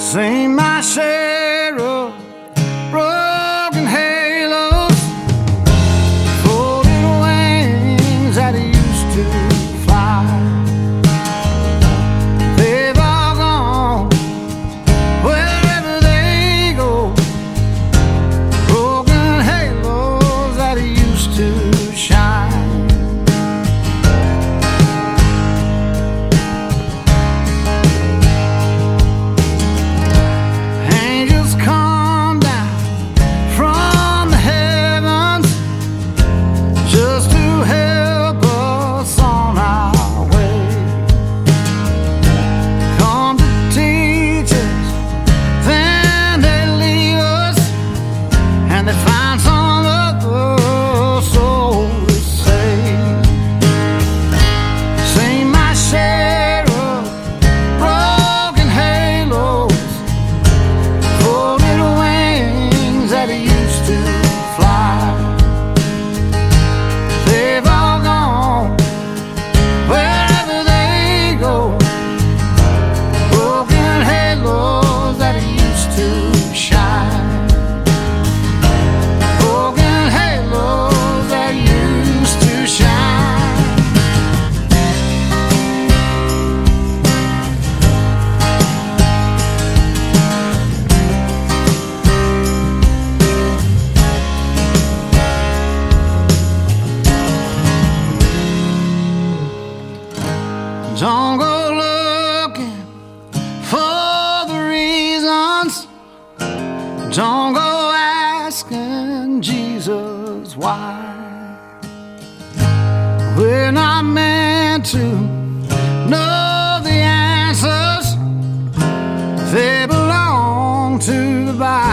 Seen my share of broken halos, folded wings that used to fly. They've all gone wherever they go, broken halos that used to shine. Angels come down from the heavens just to help us on our way. Come to teach us, then they leave us, and they find some other soul to save. Seen my share of broken halos, folded wings that used to fly. They've all gone wherever they go, broken halos that used to shine. Broken halos that used to shine. Don't go looking for the reasons. Don't go asking Jesus why. We're not meant to know the answers. They belong to the Bible.